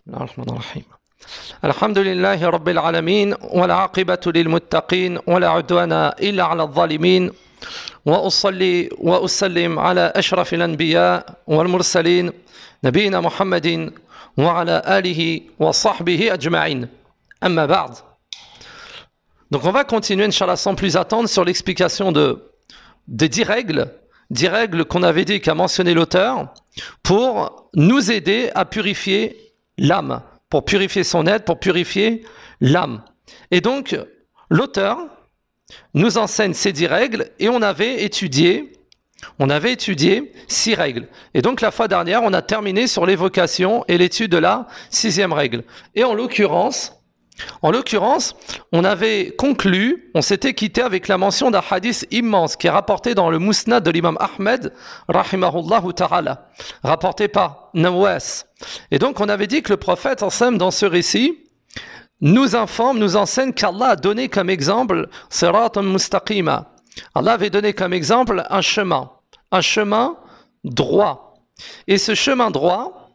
الرحمن الرحيم الحمد لله رب العالمين والعاقبة للمتقين ولا عدوان إلا على الظالمين وأصلي وأسلم على أشرف الأنبياء والمرسلين نبينا محمد وعلى آله وصحبه أجمعين أما بعد. Donc on va continuer, Inch'Allah, sans plus attendre, sur l'explication des 10 règles qu'on avait dit, qu'a mentionné l'auteur, pour nous aider à purifier l'âme, pour purifier son être, pour purifier l'âme. Et donc, l'auteur nous enseigne ces 10 règles et on avait étudié 6 règles. Et donc, la fois dernière, on a terminé sur l'évocation et l'étude de la 6e règle. Et en l'occurrence, on avait conclu, on s'était quitté avec la mention d'un hadith immense qui est rapporté dans le Musnad de l'imam Ahmed, rahimahullahu ta'ala, rapporté par Nawas. Et donc on avait dit que le prophète, dans ce récit, nous enseigne qu'Allah a donné comme exemple Siratan Mustaqima. Allah avait donné comme exemple un chemin droit. Et ce chemin droit,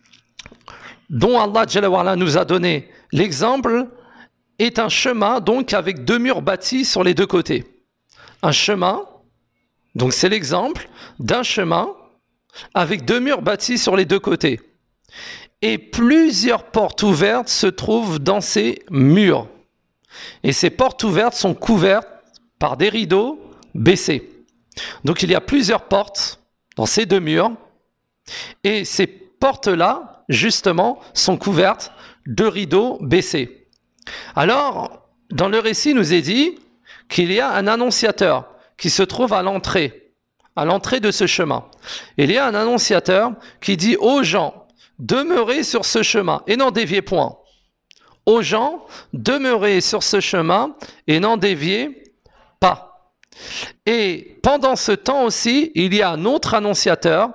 dont Allah Jalla wa Ala nous a donné l'exemple, est un chemin donc avec 2 murs bâtis sur les 2 côtés. Un chemin, donc c'est l'exemple d'un chemin avec 2 murs bâtis sur les 2 côtés. Et plusieurs portes ouvertes se trouvent dans ces murs. Et ces portes ouvertes sont couvertes par des rideaux baissés. Donc il y a plusieurs portes dans ces 2 murs. Et ces portes-là, justement, sont couvertes de rideaux baissés. Alors, dans le récit, il nous est dit qu'il y a un annonciateur qui se trouve à l'entrée de ce chemin. Il y a un annonciateur qui dit aux gens, demeurez sur ce chemin et n'en déviez point. Aux gens, demeurez sur ce chemin et n'en déviez pas. Et pendant ce temps aussi, il y a un autre annonciateur,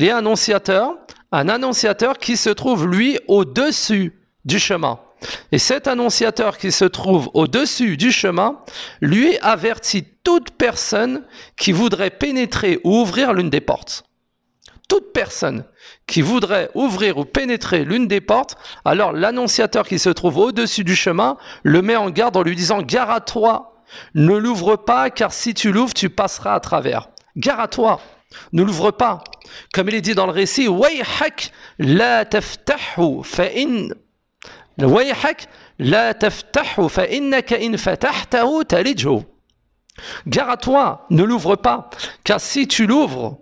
un annonciateur qui se trouve, lui, au-dessus du chemin. Et cet annonciateur qui se trouve au-dessus du chemin, lui avertit toute personne qui voudrait pénétrer ou ouvrir l'une des portes. Toute personne qui voudrait ouvrir ou pénétrer l'une des portes, alors l'annonciateur qui se trouve au-dessus du chemin le met en garde en lui disant « Gare à toi, ne l'ouvre pas, car si tu l'ouvres, tu passeras à travers. Gare à toi, ne l'ouvre pas. » Comme il est dit dans le récit « Wayhak la taftahu fa'in » Wayhak la taftahu fa'innaka in fatahtahu talijhu. Gare à toi, ne l'ouvre pas, car si tu l'ouvres,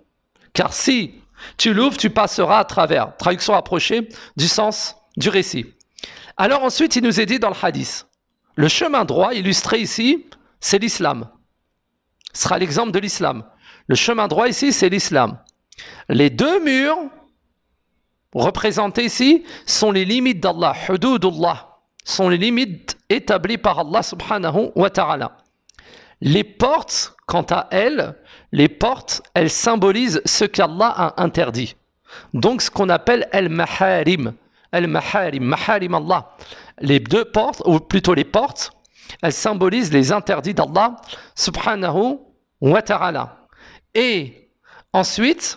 tu passeras à travers. Traduction approchée du sens du récit. Alors ensuite, il nous est dit dans le hadith, le chemin droit illustré ici, c'est l'islam. Ce sera l'exemple de l'islam. Le chemin droit ici, c'est l'islam. Les 2 murs représentés ici sont les limites d'Allah, hududullah, sont les limites établies par Allah subhanahu wa ta'ala. Les portes, quant à elles, elles symbolisent ce qu'Allah a interdit. Donc ce qu'on appelle al-maharim, maharim Allah. Les 2 portes, ou plutôt les portes, elles symbolisent les interdits d'Allah subhanahu wa ta'ala. Et ensuite,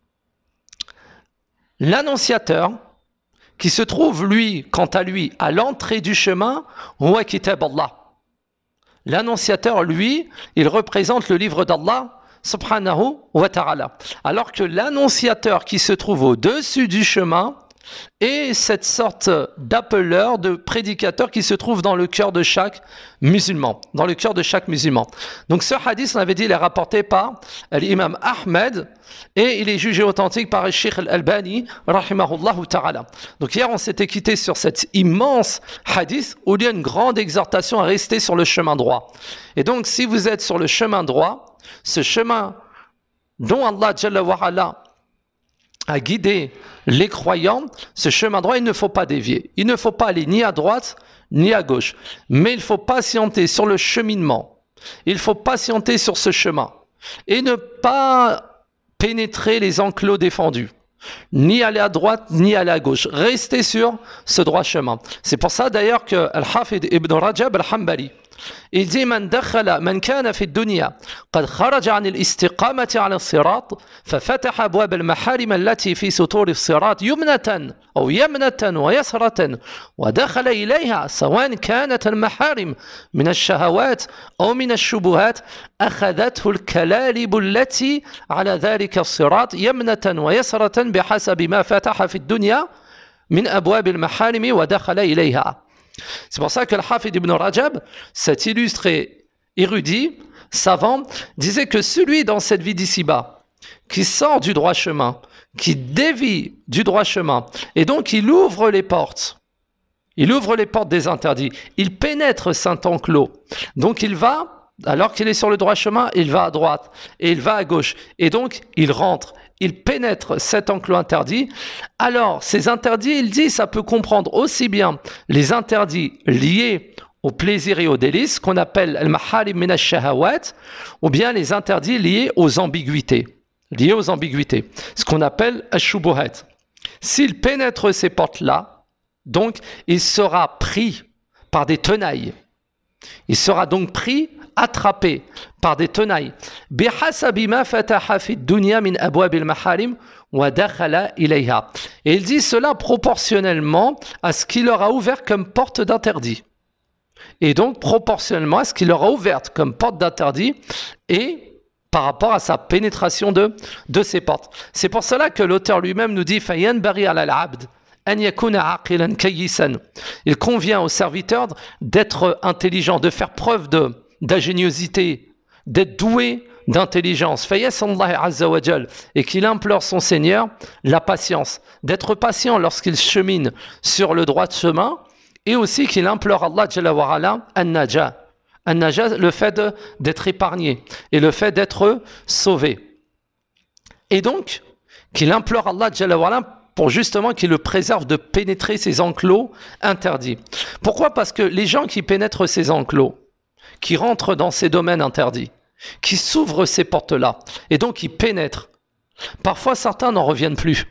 l'annonciateur qui se trouve, lui, quant à lui, à l'entrée du chemin, huwa kitab Allah. L'annonciateur, lui, il représente le livre d'Allah, subhanahu wa ta'ala. Alors que l'annonciateur qui se trouve au-dessus du chemin est cette sorte d'appeleur, de prédicateur qui se trouve dans le cœur de chaque musulman. Donc ce hadith, on avait dit, il est rapporté par l'imam Ahmed et il est jugé authentique par le Cheikh Al-Albani, rahimahullahu ta'ala. Donc hier, on s'était quitté sur cet immense hadith où il y a une grande exhortation à rester sur le chemin droit. Et donc, si vous êtes sur le chemin droit, ce chemin dont Allah Jalla wa Ala à guider les croyants, ce chemin droit, il ne faut pas dévier. Il ne faut pas aller ni à droite, ni à gauche. Mais il faut patienter sur le cheminement. Il faut patienter sur ce chemin. Et ne pas pénétrer les enclos défendus. Ni aller à droite, ni aller à gauche. Restez sur ce droit chemin. C'est pour ça d'ailleurs que Al-Hafid ibn Rajab al-Hanbali, Il dit من كان في الدنيا قد خرج عن الاستقامة على الصراط ففتح أبواب المحارم التي في سطور الصراط يمنة أو يمنة ويسرة ودخل إليها سواء كانت المحارم من الشهوات أو من الشبهات أخذته الكلاليب التي على ذلك الصراط يمنة ويسرة بحسب ما فتح في الدنيا من أبواب المحارم ودخل إليها. C'est pour ça que le Hafid ibn Rajab, cet illustré érudit, savant, disait que celui dans cette vie d'ici-bas, qui sort du droit chemin, qui dévie du droit chemin, et donc il ouvre les portes des interdits, il pénètre cet enclos, donc il va, alors qu'il est sur le droit chemin, il va à droite, et il va à gauche, et donc il rentre, il pénètre cet enclos interdit. Alors, ces interdits, il dit, ça peut comprendre aussi bien les interdits liés au plaisir et au délice, qu'on appelle al-maharim min ash-shahawat, ou bien les interdits liés aux ambiguïtés, ce qu'on appelle ash-shubuhat. S'il pénètre ces portes-là, donc, il sera pris par des tenailles. Il sera donc pris, attrapé par des tenailles. Et il dit cela proportionnellement à ce qu'il leur a ouvert comme porte d'interdit. Et donc proportionnellement à ce qu'il leur a ouvert comme porte d'interdit et par rapport à sa pénétration de ces portes. C'est pour cela que l'auteur lui-même nous dit فَيَنْبَغِي عَلَى الْعَبْدِ أَنْ يَكُونَ عَاقِلًا كَيِّسًا. Il convient au serviteur d'être intelligent, de faire preuve d'ingéniosité, d'être doué d'intelligence, et qu'il implore son Seigneur la patience, d'être patient lorsqu'il chemine sur le droit chemin, et aussi qu'il implore Allah Jalla wa Ala an-najah, le fait d'être épargné et le fait d'être sauvé. Et donc, qu'il implore Allah Jalla wa Ala pour justement qu'il le préserve de pénétrer ces enclos interdits. Pourquoi ? Parce que les gens qui pénètrent ces enclos, qui rentrent dans ces domaines interdits, qui s'ouvrent ces portes-là, et donc qui pénètrent. Parfois, certains n'en reviennent plus.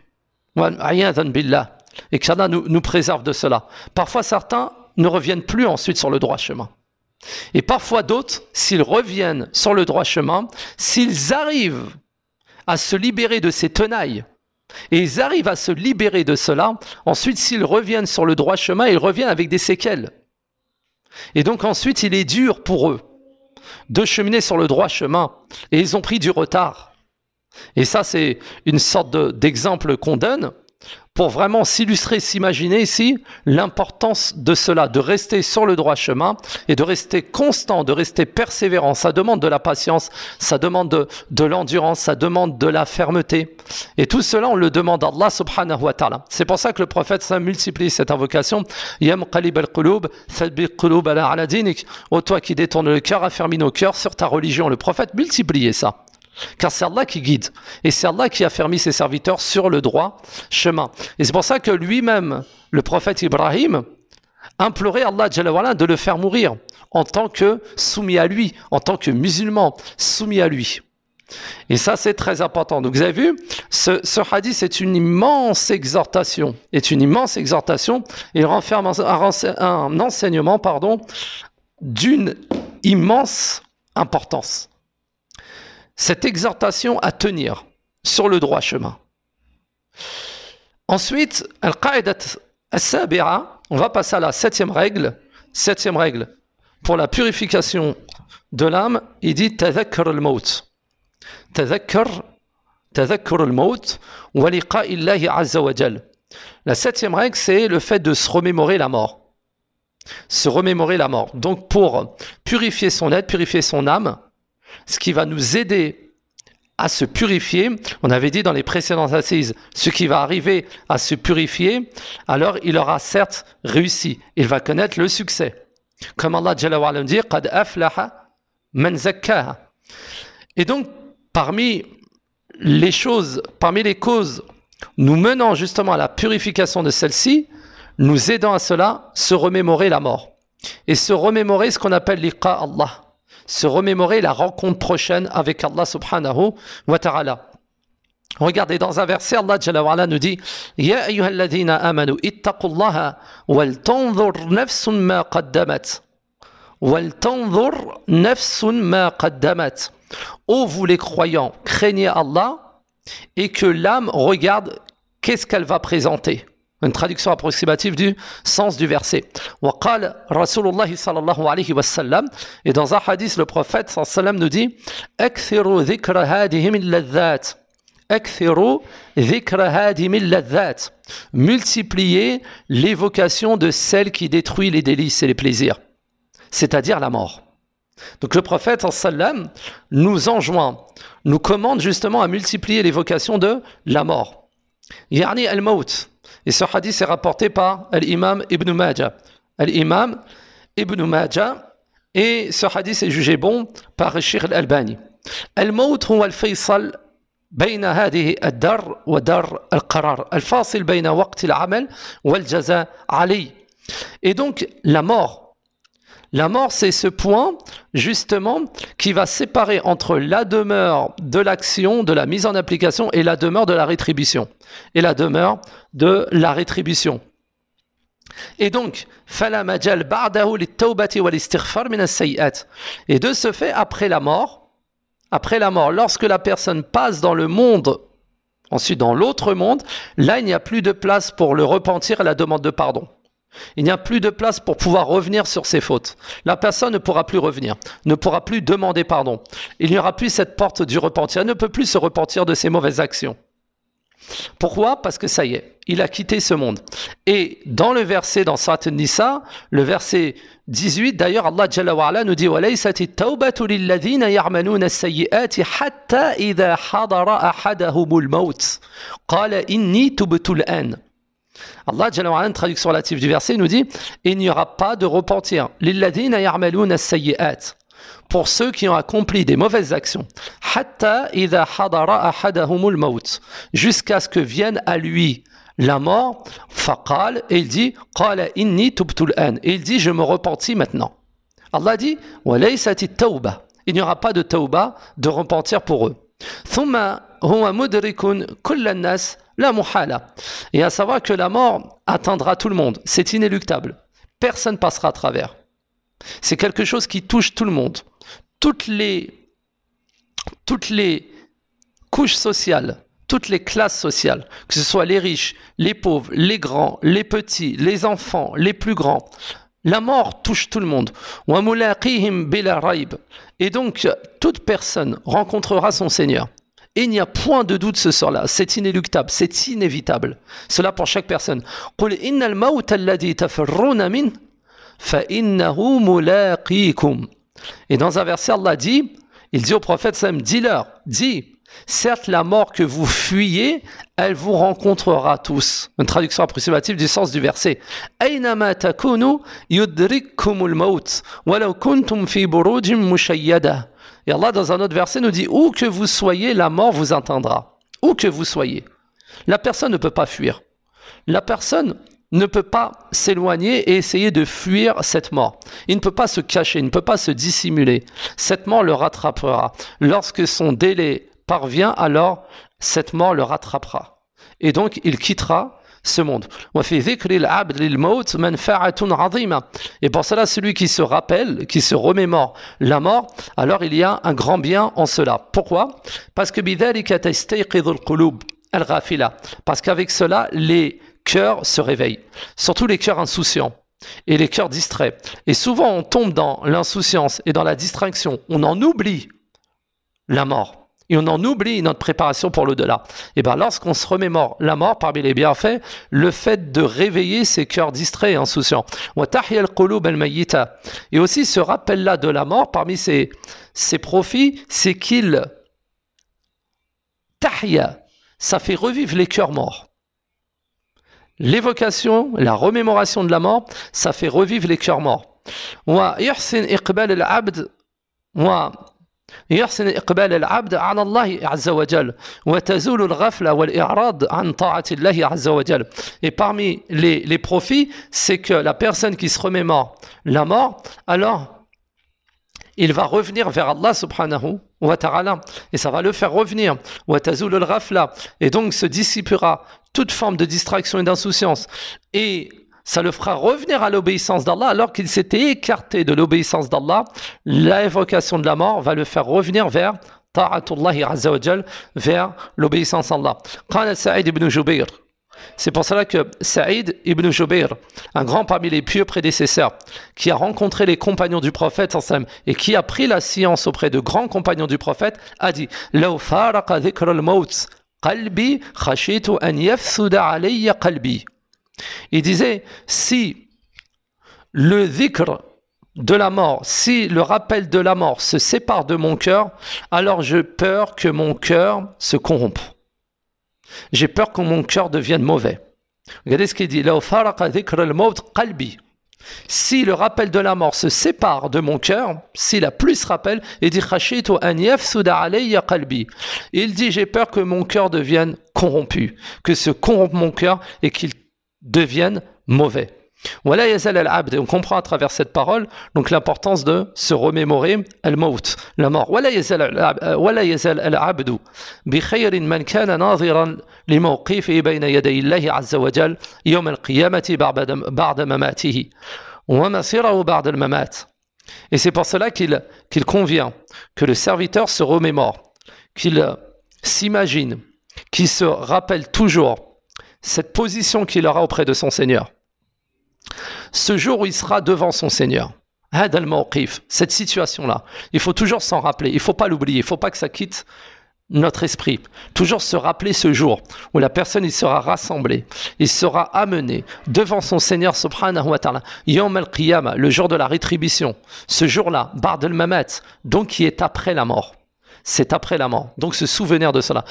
Et que Allah nous préserve de cela. Parfois, certains ne reviennent plus ensuite sur le droit chemin. Et parfois d'autres, s'ils reviennent sur le droit chemin, s'ils arrivent à se libérer de ces tenailles, et ils arrivent à se libérer de cela, ensuite, s'ils reviennent sur le droit chemin, ils reviennent avec des séquelles. Et donc ensuite, il est dur pour eux de cheminer sur le droit chemin. Et ils ont pris du retard. Et ça, c'est une sorte d'exemple qu'on donne pour vraiment s'illustrer, s'imaginer ici l'importance de cela, de rester sur le droit chemin et de rester constant, de rester persévérant. Ça demande de la patience, ça demande de l'endurance, ça demande de la fermeté. Et tout cela, on le demande à Allah subhanahu wa ta'ala. C'est pour ça que le prophète ça multiplie cette invocation. Ya muqallib al-qulub, thabbit qulub ala dinik. Ô toi qui détournes le cœur, affermis nos cœurs sur ta religion. Le prophète multipliait ça. Car c'est Allah qui guide et c'est Allah qui a fermé ses serviteurs sur le droit chemin. Et c'est pour ça que lui-même, le prophète Ibrahim, implorait Allah Jalla wa Ala de le faire mourir en tant que soumis à lui, en tant que musulman soumis à lui. Et ça, c'est très important. Donc vous avez vu, ce hadith est une immense exhortation. Il renferme un enseignement d'une immense importance. Cette exhortation à tenir sur le droit chemin. Ensuite, al-qa'idat as-sabi'a, on va passer à la septième règle pour la purification de l'âme. Il dit tadhakkar al-maut. Tadhakkar al-maut wa liqa'i Allahi azza wa jal. La septième règle, c'est le fait de se remémorer la mort. Donc pour purifier son être, purifier son âme, ce qui va nous aider à se purifier, on avait dit dans les précédentes assises, ce qui va arriver à se purifier, alors il aura certes réussi, il va connaître le succès. Comme Allah Jalla wa Ala dit, qad aflaha man zakkaha. Et donc, parmi les causes nous menant justement à la purification de celle-ci, nous aidant à cela, se remémorer la mort. Et se remémorer ce qu'on appelle liqa Allah. Se remémorer la rencontre prochaine avec Allah subhanahu wa ta'ala. Regardez, dans un verset, Allah Jalla wa Ala nous dit Ya ayyuhalladhina amanu ittaqullaha wal tanzur nafsun ma qaddamat وَلْتَنْظُرْ نَفْسٌ مَا قَدَّمَتْ. Ô vous les croyants, craignez Allah et que l'âme regarde qu'est-ce qu'elle va présenter. Une traduction approximative du sens du verset. وقال رسول الله صلى الله عليه وسلم, et dans un hadith le prophète صلى الله عليه وسلم nous dit أكثروا ذكر هذه من اللذات أكثروا ذكر هذه من اللذات. Multipliez l'évocation de celle qui détruit les délices et les plaisirs, c'est-à-dire la mort. Donc le prophète صلى الله عليه وسلم nous enjoint, nous commande justement à multiplier l'évocation de la mort. يعني الموت. Et ce hadith est rapporté par l'imam Ibn Majah. L'imam Ibn Majah, et ce hadith est jugé bon par Sheikh al-Albani. الموت هو الفيصل بين هذه الدار ودار القرار الفاصل بين وقت العمل والجزاء عليه. Et donc la mort, c'est ce point justement qui va séparer entre la demeure de l'action, de la mise en application, et la demeure de la rétribution. Et la demeure de la rétribution. Et donc, فَلَا مَجَالْ بَعْدَهُ لِلتَّوْبَةِ وَالِاسْتِغْفَارِ مِنَ السَّيِّئَاتِ. Et de ce fait, après la mort, lorsque la personne passe dans le monde, ensuite dans l'autre monde, là il n'y a plus de place pour le repentir et la demande de pardon. Il n'y a plus de place pour pouvoir revenir sur ses fautes. La personne ne pourra plus revenir, ne pourra plus demander pardon. Il n'y aura plus cette porte du repentir. Elle ne peut plus se repentir de ses mauvaises actions. Pourquoi? Parce que ça y est, il a quitté ce monde. Et dans le verset, dans Surat An-Nisa, le verset 18, d'ailleurs, Allah Jalla wa Ala nous dit وَلَيْسَتِ التَّوْبَةُ لِلَّذِينَ يَعْمَلُونَ السَّيِّئَاتِ حَتَّى إِذَا حَضَرَ أَحَدَهُمُ الْمَوْتِ قَالَ إِنِّي تُبْتُ الْآنَ. Allah Jalla wa Ala, une traduction relative du verset, nous dit il n'y aura pas de repentir لِلَّذِينَ يَعْمَلُونَ السَّيِّئَاتِ, pour ceux qui ont accompli des mauvaises actions, حَتَّى إِذَا حَضَرَ أَحَدَهُمُ الْمَوْتِ, jusqu'à ce que vienne à lui la mort. فَقَالَ, et il dit قَالَ إِنِّي تُبْتُ الْآنَ, et il dit je me repentis maintenant. Allah dit وَلَيْسَتِ التَّوْبَةُ, il n'y aura pas de tawba, de repentir pour eux. ثُمَّ هُوَ مُدْرِكٌ كُلَّ النَّاسِ لَا مُحَالَةَ. Et à savoir que la mort atteindra tout le monde, c'est inéluctable, personne passera à travers. C'est quelque chose qui touche tout le monde. Toutes les couches sociales, toutes les classes sociales, que ce soit les riches, les pauvres, les grands, les petits, les enfants, les plus grands. La mort touche tout le monde. Et donc, toute personne rencontrera son Seigneur. Et il n'y a point de doute ce soir-là. C'est inéluctable, c'est inévitable. Cela pour chaque personne. فَإِنَّهُ مُلَاقِيكُمْ. Et dans un verset, Allah dit, il dit au prophète Sam, dis-leur, dis, certes la mort que vous fuyez, elle vous rencontrera tous. Une traduction approximative du sens du verset. أَيْنَمَا تَكُونُوا يُدْرِككُمُ الْمَوْتِ وَلَوْ كُنْتُمْ فِي بُرُوجٍ مُشَيَّدَةٍ. Et Allah dans un autre verset nous dit, où que vous soyez, la mort vous atteindra. Où que vous soyez. La personne ne peut pas fuir. La personne ne peut pas s'éloigner et essayer de fuir cette mort. Il ne peut pas se cacher, il ne peut pas se dissimuler. Cette mort le rattrapera. Lorsque son délai parvient, alors cette mort le rattrapera. Et donc, il quittera ce monde. Et pour cela, celui qui se rappelle, qui se remémore la mort, alors il y a un grand bien en cela. Pourquoi? Parce que parce qu'avec cela, les cœurs se réveillent, surtout les cœurs insouciants et les cœurs distraits. Et souvent, on tombe dans l'insouciance et dans la distraction. On en oublie la mort et on en oublie notre préparation pour l'au-delà. Et bien, lorsqu'on se remémore la mort, parmi les bienfaits, le fait de réveiller ces cœurs distraits et insouciants. Et aussi, ce rappel-là de la mort, parmi ses profits, c'est qu'il tahya, ça fait revivre les cœurs morts. L'évocation, la remémoration de la mort, ça fait revivre les cœurs morts. ويحسن إقبال العبد على الله عز وجل وتزول الغفلة والإعراض عن طاعة الله عز وجل. Et parmi les profits, c'est que la personne qui se remémore la mort, alors il va revenir vers Allah subhanahu wa ta'ala et ça va le faire revenir. وتزول الغفلة, et donc se dissipera toute forme de distraction et d'insouciance. Et ça le fera revenir à l'obéissance d'Allah alors qu'il s'était écarté de l'obéissance d'Allah. L'évocation de la mort va le faire revenir vers ta'atullahi azza wa jal, vers l'obéissance à Allah. Qala Sa'id ibn Jubayr. C'est pour cela que Sa'id ibn Jubayr, un grand parmi les pieux prédécesseurs, qui a rencontré les compagnons du prophète et qui a pris la science auprès de grands compagnons du prophète, a dit Law faraqa dhikra al-maut qalbi khashitu an yafsuda alayya qalbi. Il disait, si le dhikr de la mort, si le rappel de la mort se sépare de mon cœur, alors j'ai peur que mon cœur se corrompe. J'ai peur que mon cœur devienne mauvais. Regardez ce qu'il dit. Si le rappel de la mort se sépare de mon cœur, s'il a plus rappel, il dit il dit j'ai peur que mon cœur devienne corrompu, que se corrompe mon cœur et qu'il devienne mauvais. On comprend à travers cette parole donc l'importance de se remémorer al-maut, la mort. ولا يزال العبد بخير من كان ناظرا لموقفه بين يدي الله عز وجل يوم القيامة بعد مماته ومصيره بعد الممات. Et c'est pour cela qu'il convient que le serviteur se remémore, qu'il s'imagine, qu'il se rappelle toujours cette position qu'il aura auprès de son Seigneur. Ce jour où il sera devant son Seigneur, cette situation-là, il faut toujours s'en rappeler, il ne faut pas l'oublier, il ne faut pas que ça quitte notre esprit. Toujours se rappeler ce jour où la personne il sera rassemblée, il sera amené devant son Seigneur subhanahu wa ta'ala, Yawm al-Qiyamah, le jour de la rétribution. Ce jour-là, Ba'd al-Mamat, donc qui est après la mort. C'est après la mort. Donc se souvenir de cela.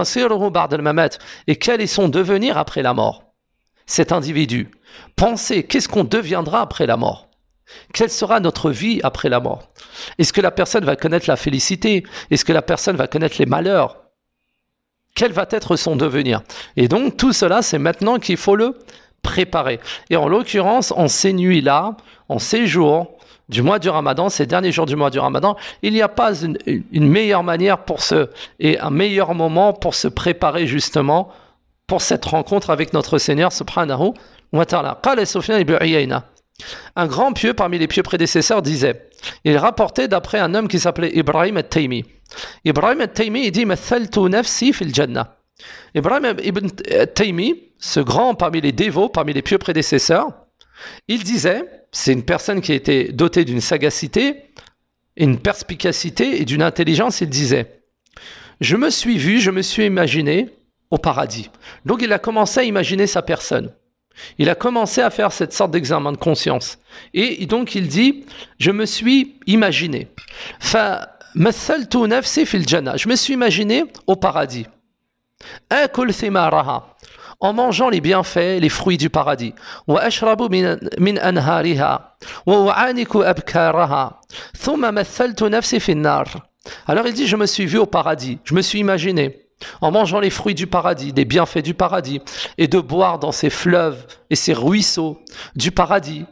Et quel est son devenir après la mort? Cet individu. Pensez, qu'est-ce qu'on deviendra après la mort? Quelle sera notre vie après la mort? Est-ce que la personne va connaître la félicité? Est-ce que la personne va connaître les malheurs? Quel va être son devenir? Et donc tout cela, c'est maintenant qu'il faut le préparer. Et en l'occurrence, en ces nuits-là, en ces jours du mois du Ramadan, ces derniers jours du mois du Ramadan, il n'y a pas une meilleure manière et un meilleur moment pour se préparer justement pour cette rencontre avec notre Seigneur subhanahu wa ta'ala. Qala Sufyan ibn Uyayna. Un grand pieux parmi les pieux prédécesseurs disait, il rapportait d'après un homme qui s'appelait Ibrahim al-Taymi. Ibrahim al-Taymi, il dit, Mathaltu nafsi fil jannah. Ibrahim ibn Taymi, ce grand parmi les dévots, parmi les pieux prédécesseurs, il disait, c'est une personne qui a été dotée d'une sagacité, une perspicacité et d'une intelligence, il disait, je me suis vu, je me suis imaginé au paradis. Donc il a commencé à imaginer sa personne. Il a commencé à faire cette sorte d'examen de conscience. Et donc il dit, je me suis imaginé. فَمَثَّلْتُ نَفْسِي فِي الْجَنَّةِ. Je me suis imaginé au paradis. أَكُلْ ثِمَارَهَا. En mangeant les bienfaits, les fruits du paradis. وَأَشْرَبُ مِنْ أَنْهَارِهَا وَأُعَانِكُ أَبْكَارَهَا ثُمَّ مَثَّلْتُ نَفْسِي فِي النَّارِ. Alors il dit, je me suis vu au paradis. Je me suis imaginé en mangeant les fruits du paradis, des bienfaits du paradis, et de boire dans ces fleuves et ces ruisseaux du paradis.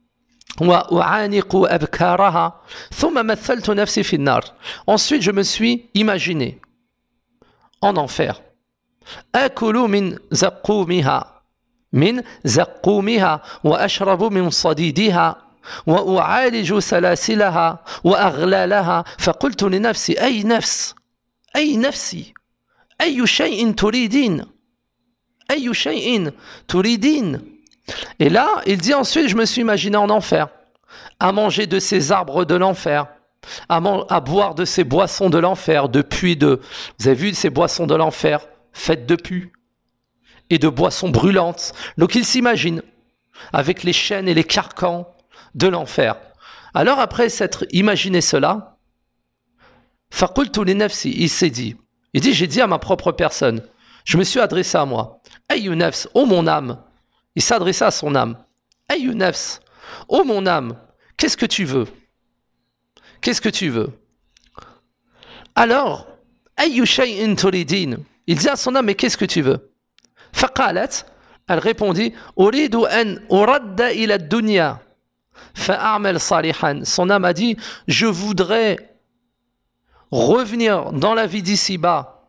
Ensuite, je me suis imaginé en enfer. من زقومها وأشرب من صديدها وأعالج سلاسلها وأغلالها فقلت لنفسي أي نفسي أي شيء تريدين أي شيء تريدين. Et là, il dit ensuite, je me suis imaginé en enfer, à manger de ces arbres de l'enfer, à boire de ces boissons de l'enfer, vous avez vu ces boissons de l'enfer faites de pus et de boissons brûlantes. Donc il s'imagine avec les chaînes et les carcans de l'enfer. Alors après s'être imaginé cela, فَقُلْتُ لِنَفْسِي, il s'est dit, j'ai dit à ma propre personne, je me suis adressé à moi, Ayu nafs, ô mon âme, il s'adressait à son âme, Ayu nafs, ô mon âme, qu'est-ce que tu veux? Qu'est-ce que tu veux? Alors, Ayu shay'in turidin, il dit à son âme, mais qu'est-ce que tu veux? Faqalat, elle répondit, Uridu an uradda ila dunya, fa'amal salihan. Son âme a dit, je voudrais revenir dans la vie d'ici-bas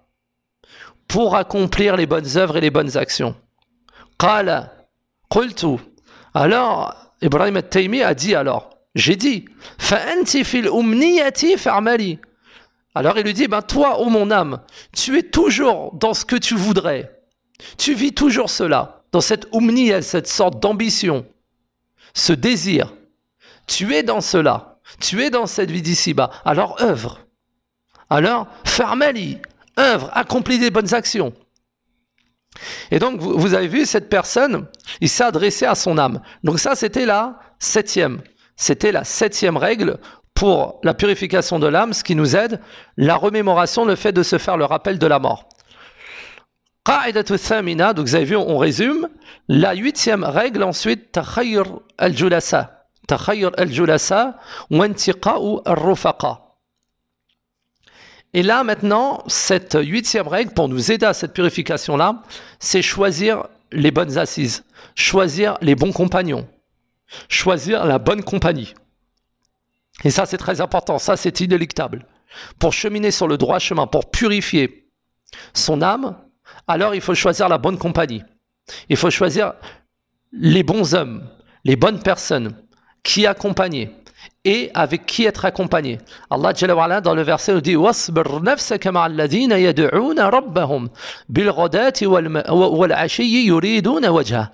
pour accomplir les bonnes œuvres et les bonnes actions. Qala, qultu, Alors, Ibrahim al-Taymi a dit alors, j'ai dit, فَأَنْتِ فِي الْأُمْنِيَّةِ فَعْمَلِي. Alors il lui dit, toi, ô mon âme, tu es toujours dans ce que tu voudrais. Tu vis toujours cela, dans cette umniya, cette sorte d'ambition, ce désir. Tu es dans cela, tu es dans cette vie d'ici-bas. Alors œuvre. Alors, farmali, œuvre, accomplis des bonnes actions. Et donc, vous avez vu, cette personne, il s'est adressé à son âme. Donc ça, c'était la septième règle pour la purification de l'âme, ce qui nous aide, la remémoration, le fait de se faire le rappel de la mort. Qa'idatu thamina, donc vous avez vu, on résume. La huitième règle, ensuite, takhayyur al-julasa. Takhayyur al-julasa wa intiqa'u al-rufaqa. Et là, maintenant, cette huitième règle, pour nous aider à cette purification-là, c'est choisir les bonnes assises, choisir les bons compagnons, choisir la bonne compagnie. Et ça, c'est très important, ça, c'est inéluctable. Pour cheminer sur le droit chemin, pour purifier son âme, alors il faut choisir la bonne compagnie. Il faut choisir les bons hommes, les bonnes personnes, qui accompagner et avec qui être accompagné. Allah Jalla wa Ala, dans le verset, nous dit وَاصْبِرْ نَفْسَكَ مَعَ الَّذِينَ يَدْعُونَ رَبَّهُمْ بِالْغَدَاةِ وَالْعَشِيِّ يُرِيدُونَ وَجْهَهُ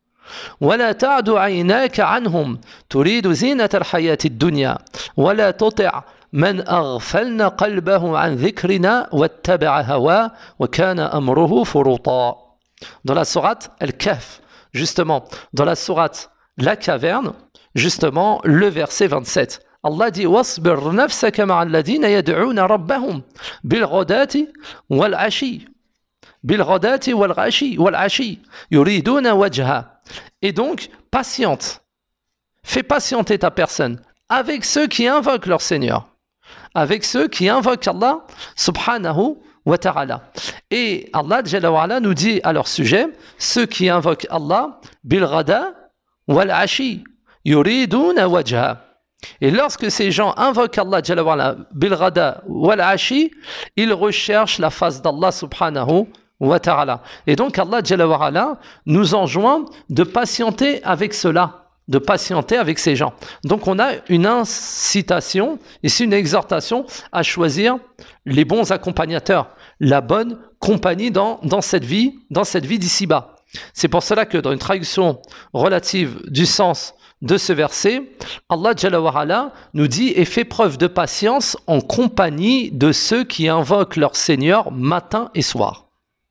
ولا تعد عيناك عنهم تريد زينة الحياة الدنيا ولا تطع من أغفلنا قلبه عن ذكرنا واتبع هواه وكان أمره فرطا. Dans la sourate Al-Kahf, justement, dans la sourate La Caverne, justement, le verset 27. Allah dit واصبر نفسك مع الذين يدعون ربهم بالغداة والعشي بالغداة والعشي يريدون وجهه. Et donc, patiente. Fais patienter ta personne avec ceux qui invoquent leur Seigneur, avec ceux qui invoquent Allah subhanahu wa ta'ala. Et Allah Jalla wa Ala nous dit à leur sujet, ceux qui invoquent Allah bil ghada wal ashi yuriduna wajha. Et lorsque ces gens invoquent Allah Jalla wa Ala bil ghada wal ashi, ils recherchent la face d'Allah subhanahu wa ta'ala. Et donc Allah Jalla wa Ala nous enjoint de patienter avec cela, de patienter avec ces gens. Donc on a une incitation, ici une exhortation à choisir les bons accompagnateurs, la bonne compagnie dans cette vie d'ici-bas. C'est pour cela que dans une traduction relative du sens de ce verset, Allah Jalla wa Ala nous dit « Et fais preuve de patience en compagnie de ceux qui invoquent leur Seigneur matin et soir. »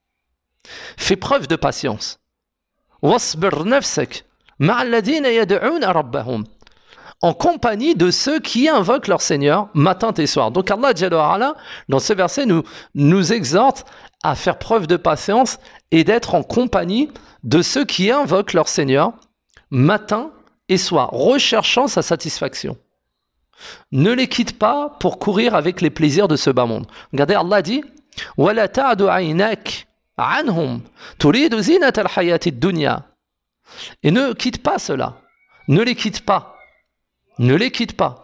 Fais preuve de patience. وَاصْبِرْ نَفْسَكَ مَعَ الَّذِينَ يَدْعُونَ رَبَّهُمْ, en compagnie de ceux qui invoquent leur Seigneur matin et soir. Donc Allah Jalla wa Ala, dans ce verset, nous exhorte à faire preuve de patience et d'être en compagnie de ceux qui invoquent leur Seigneur matin et soir, recherchant sa satisfaction. Ne les quitte pas pour courir avec les plaisirs de ce bas monde. Regardez, Allah dit وَلَا تَعْدُ عَيْنَاكَ عَنْهُمْ تُرِيدُ زِينَةَ الْحَيَاةِ الدُّنْيَا. Et ne quitte pas cela. Ne les quitte pas. Ne les quitte pas.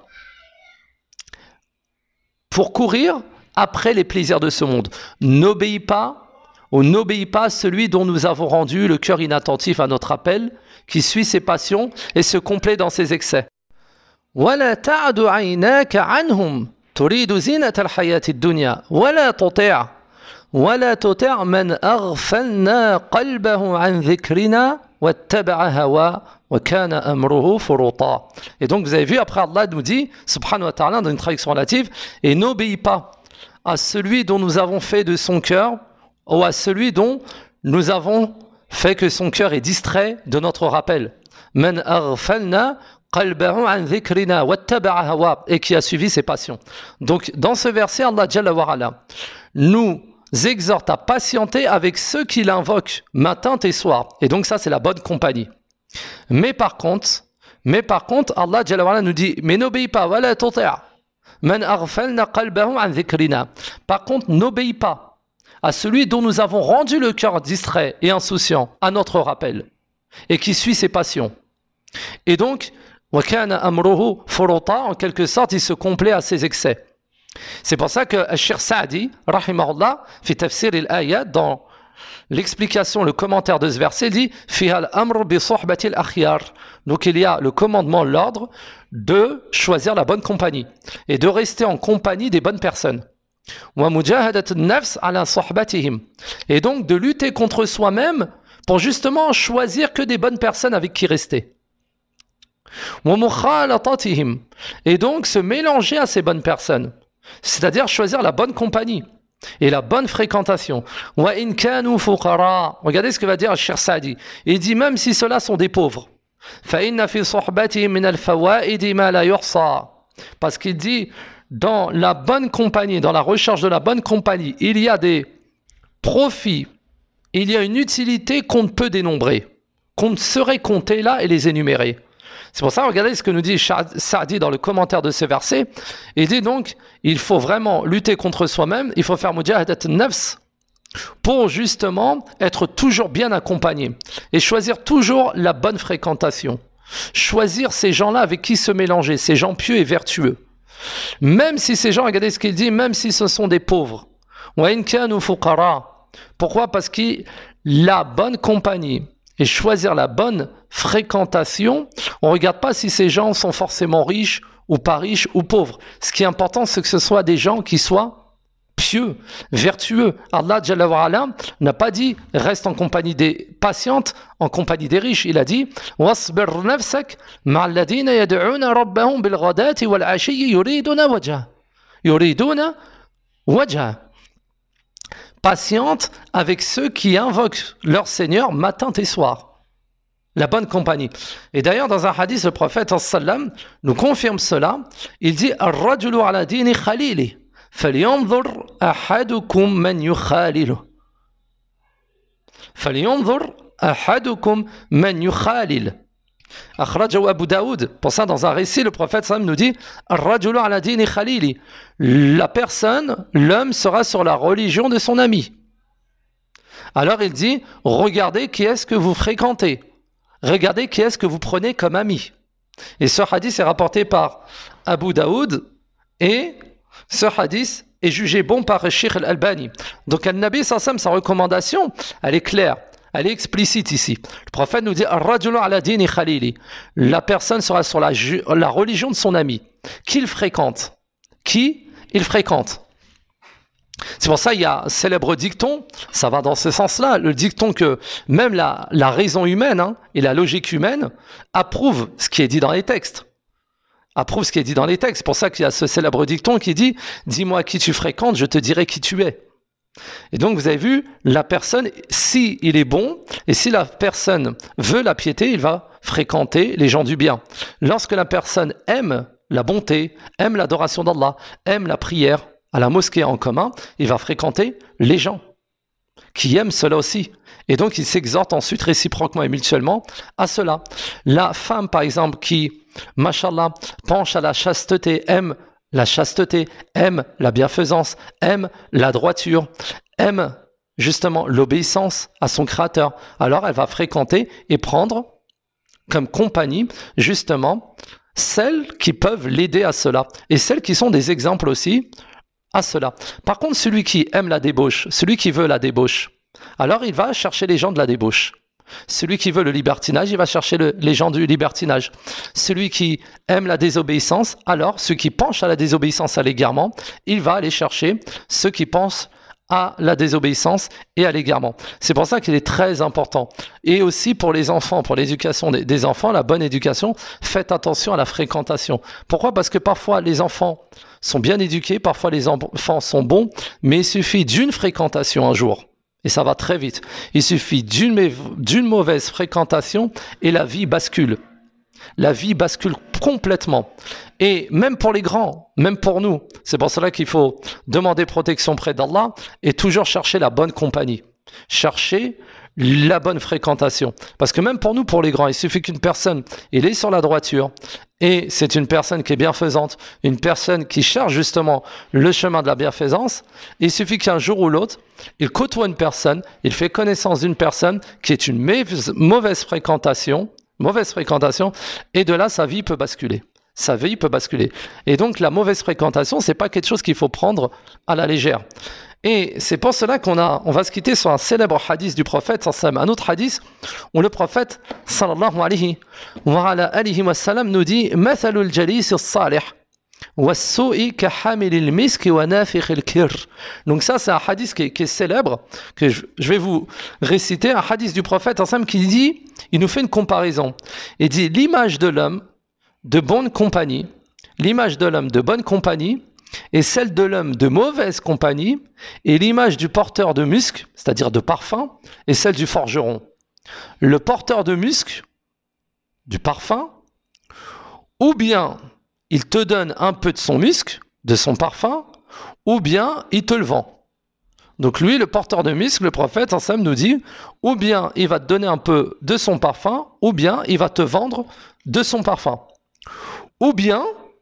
Pour courir après les plaisirs de ce monde. N'obéis pas à celui dont nous avons rendu le cœur inattentif à notre appel, qui suit ses passions et se complaît dans ses excès. وَلَا تَعْدُ عَيْنَاكَ عَنْهُمْ تُرِيدُ زِينَةَ الْحَيَاةِ الدُّنْيَا وَلَا تُطِعْ مَنْ أَغْفَلْنَا قَلْبَهُ عَنْ ذِكْرِنَا وَاتَّبَعَ هَوَاهُ وَكَانَ أَمْرُهُ فُرُطًا. Et donc vous avez vu, après Allah nous dit, subhanahu wa ta'ala, dans une traduction relative, et n'obéis pas à celui dont nous avons fait de son cœur, ou à celui dont nous avons fait que son cœur est distrait de notre rappel. Man aghfalna qalbahu an dhikrina wattaba'a hawa, et qui a suivi ses passions. Donc dans ce verset, Allah Jalla wa Ala nous exhorte à patienter avec ceux qui l'invoquent matin et soir. Et donc ça, c'est la bonne compagnie. Mais par contre, Allah Jalla wa Ala nous dit, mais n'obéis pas, wala tuti' man aghfalna qalbahu an dhikrina. Par contre, n'obéis pas à celui dont nous avons rendu le cœur distrait et insouciant à notre rappel, et qui suit ses passions. Et donc, وَكَانَ أَمْرُهُ فُرُطًا, en quelque sorte, il se complaît à ses excès. C'est pour ça que Cheikh Saadi, rahimahullah, fait tafsir al-ayat, dans L'explication, le commentaire de ce verset dit Fihal amr bi sohbatil akhyar. Donc il y a le commandement, l'ordre de choisir la bonne compagnie et de rester en compagnie des bonnes personnes. Wa mujahadat an-nafs ala sohbatihim. Et donc de lutter contre soi-même pour justement choisir que des bonnes personnes avec qui rester. Wa mukhalatatihim. Et donc se mélanger à ces bonnes personnes. C'est-à-dire choisir la bonne compagnie et la bonne fréquentation. Wa in kanu fuqara. Regardez ce que va dire le Cheikh Saadi. Il dit même si ceux-là sont des pauvres. Fa inna fi sohbatihim min al-fawaid ma la yuhsa. Parce qu'il dit dans la bonne compagnie, dans la recherche de la bonne compagnie, il y a des profits, il y a une utilité qu'on ne peut dénombrer, qu'on ne saurait compter là et les énumérer. C'est pour ça, regardez ce que nous dit Saadi dans le commentaire de ce verset. Il dit donc, il faut vraiment lutter contre soi-même, il faut faire mujahadat nafs pour justement être toujours bien accompagné et choisir toujours la bonne fréquentation. Choisir ces gens-là avec qui se mélanger, ces gens pieux et vertueux. Même si ces gens, regardez ce qu'il dit, même si ce sont des pauvres. Wa in kanu fuqara. Pourquoi? Parce que la bonne compagnie et choisir la bonne fréquentation, on ne regarde pas si ces gens sont forcément riches ou pas riches ou pauvres. Ce qui est important, c'est que ce soit des gens qui soient pieux, vertueux. Allah Jalla wa Ala n'a pas dit reste en compagnie des patientes, en compagnie des riches. Il a dit wasbir nafsak ma'a alladhina yad'una rabbahum bil ghadati wal 'ashiyyi yuriduna wajha. Yuriduna wajha. Patiente avec ceux qui invoquent leur Seigneur matin et soir. La bonne compagnie. Et d'ailleurs, dans un hadith, le prophète sallam nous confirme cela. Il dit ar-rajulu ala dini khalili falyanzur ahadukum man yukhalilu. Falyanzur ahadukum man yukhalil. Akhrajahu Abu Daoud. Pour ça, dans un récit, le prophète sallam nous dit ar-rajulu ala dini khalili. La personne, l'homme sera sur la religion de son ami. Alors il dit, regardez qui est-ce que vous fréquentez. Regardez qui est-ce que vous prenez comme ami. Et ce hadith est rapporté par Abu Daoud et ce hadith est jugé bon par Sheikh al-Albani. Donc Al-Nabi sallam, sa recommandation, elle est claire, elle est explicite ici. Le prophète nous dit ar-rajulu ala dini khalili. La personne sera sur la religion de son ami. Qui il fréquente? Qui il fréquente? C'est pour ça qu'il y a un célèbre dicton, ça va dans ce sens-là, le dicton que même la raison humaine et la logique humaine approuvent ce qui est dit dans les textes. Approuvent ce qui est dit dans les textes. C'est pour ça qu'il y a ce célèbre dicton qui dit « Dis-moi qui tu fréquentes, je te dirai qui tu es ». Et donc vous avez vu, la personne, si il est bon, et si la personne veut la piété, il va fréquenter les gens du bien. Lorsque la personne aime la bonté, aime l'adoration d'Allah, aime la prière, à la mosquée en commun, il va fréquenter les gens qui aiment cela aussi. Et donc, il s'exhorte ensuite réciproquement et mutuellement à cela. La femme, par exemple, qui, mashallah, penche à la chasteté, aime la chasteté, aime la bienfaisance, aime la droiture, aime justement l'obéissance à son Créateur, alors elle va fréquenter et prendre comme compagnie, justement, celles qui peuvent l'aider à cela. Et celles qui sont des exemples aussi à cela. Par contre, celui qui aime la débauche, celui qui veut la débauche, alors il va chercher les gens de la débauche. Celui qui veut le libertinage, il va chercher les gens du libertinage. Celui qui aime la désobéissance, alors ceux qui penchent à la désobéissance, à l'égarement, il va aller chercher ceux qui pensent à la désobéissance et à l'égarement. C'est pour ça qu'il est très important. Et aussi pour les enfants, pour l'éducation des enfants, la bonne éducation, faites attention à la fréquentation. Pourquoi? Parce que parfois les enfants sont bien éduqués, parfois les enfants sont bons, mais il suffit d'une fréquentation un jour. Et ça va très vite. Il suffit d'une mauvaise fréquentation et la vie bascule. La vie bascule complètement. Et même pour les grands, même pour nous, c'est pour cela qu'il faut demander protection près d'Allah et toujours chercher la bonne compagnie. Chercher la bonne fréquentation. Parce que même pour nous, pour les grands, il suffit qu'une personne, il est sur la droiture et c'est une personne qui est bienfaisante, une personne qui cherche justement le chemin de la bienfaisance. Il suffit qu'un jour ou l'autre, il côtoie une personne, il fait connaissance d'une personne qui est une mauvaise fréquentation, et de là, sa vie peut basculer. Sa vie peut basculer. Et donc, la mauvaise fréquentation, c'est pas quelque chose qu'il faut prendre à la légère. Et c'est pour cela on va se quitter sur un célèbre hadith du prophète, un autre hadith, où le prophète, sallallahu alayhi wa sallam, nous dit « Mathalul jalis as-salih, was-su'i kahamilil misk wa nafikhil kir » Donc ça, c'est un hadith qui est célèbre, que je vais vous réciter, un hadith du prophète, qui dit, il nous fait une comparaison. Il dit « L'image de l'homme de bonne compagnie, l'image de l'homme de bonne compagnie, et celle de l'homme de mauvaise compagnie, et l'image du porteur de musc, c'est-à-dire de parfum, et celle du forgeron. Le porteur de musc, du parfum, ou bien il te donne un peu de son musc, de son parfum, ou bien il te le vend. Donc lui, le porteur de musc, le prophète, ensemble, nous dit, ou bien il va te donner un peu de son parfum, ou bien il va te vendre de son parfum. Ou bien,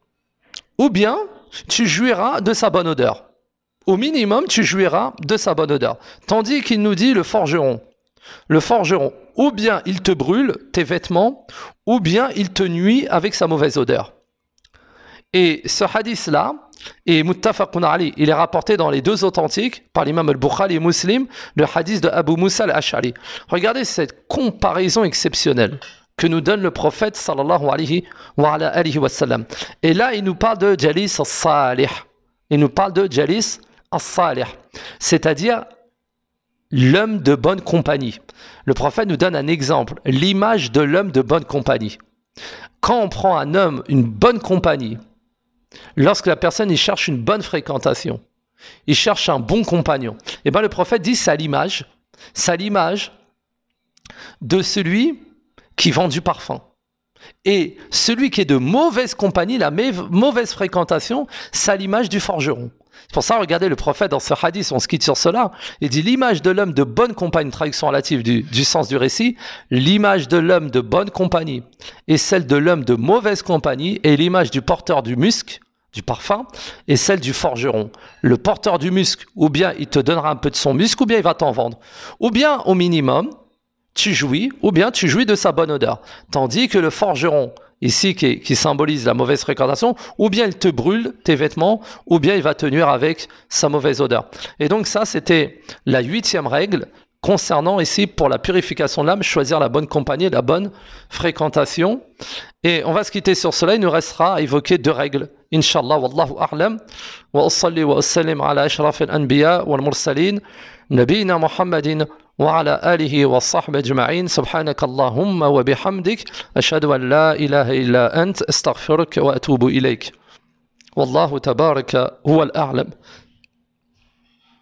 tu jouiras de sa bonne odeur. Au minimum, tu jouiras de sa bonne odeur. Tandis qu'il nous dit le forgeron, ou bien il te brûle tes vêtements, ou bien il te nuit avec sa mauvaise odeur. Et ce hadith-là, et muttafaqun alayh, il est rapporté dans les deux authentiques, par l'imam al-Bukhari et Muslim, le hadith de Abu Musa al-Ash'ari. Regardez cette comparaison exceptionnelle que nous donne le prophète sallallahu alayhi wa sallam. Et là, il nous parle de jalis as-salih. Il nous parle de jalis as-salih, c'est-à-dire l'homme de bonne compagnie. Le prophète nous donne un exemple, l'image de l'homme de bonne compagnie. Quand on prend un homme, une bonne compagnie, lorsque la personne il cherche une bonne fréquentation, il cherche un bon compagnon, et bien le prophète dit c'est l'image de celui qui vend du parfum. Et celui qui est de mauvaise compagnie, la mauvaise fréquentation, c'est l'image du forgeron. C'est pour ça, regardez le prophète dans ce hadith, on se quitte sur cela, il dit l'image de l'homme de bonne compagnie, traduction relative du sens du récit, l'image de l'homme de bonne compagnie et celle de l'homme de mauvaise compagnie et l'image du porteur du musc, du parfum, et celle du forgeron. Le porteur du musc, ou bien il te donnera un peu de son musc, ou bien il va t'en vendre. Ou bien, au minimum, tu jouis, ou bien tu jouis de sa bonne odeur. Tandis que le forgeron, ici qui symbolise la mauvaise fréquentation, ou bien il te brûle tes vêtements, ou bien il va te nuire avec sa mauvaise odeur. Et donc ça, c'était la 8e règle concernant ici, pour la purification de l'âme, choisir la bonne compagnie, la bonne fréquentation. Et on va se quitter sur cela, il nous restera à évoquer 2 règles. Inch'Allah, wallahu a'lam, wa usalli wa usallim ala ashrafil anbiya wal mursalin, nabiyina Muhammadin وعلى آله وصحبه أجمعين سبحانك اللهم وبحمدك أشهد أن لا إله إلا أنت أستغفرك وأتوب إليك والله تبارك هو الأعلم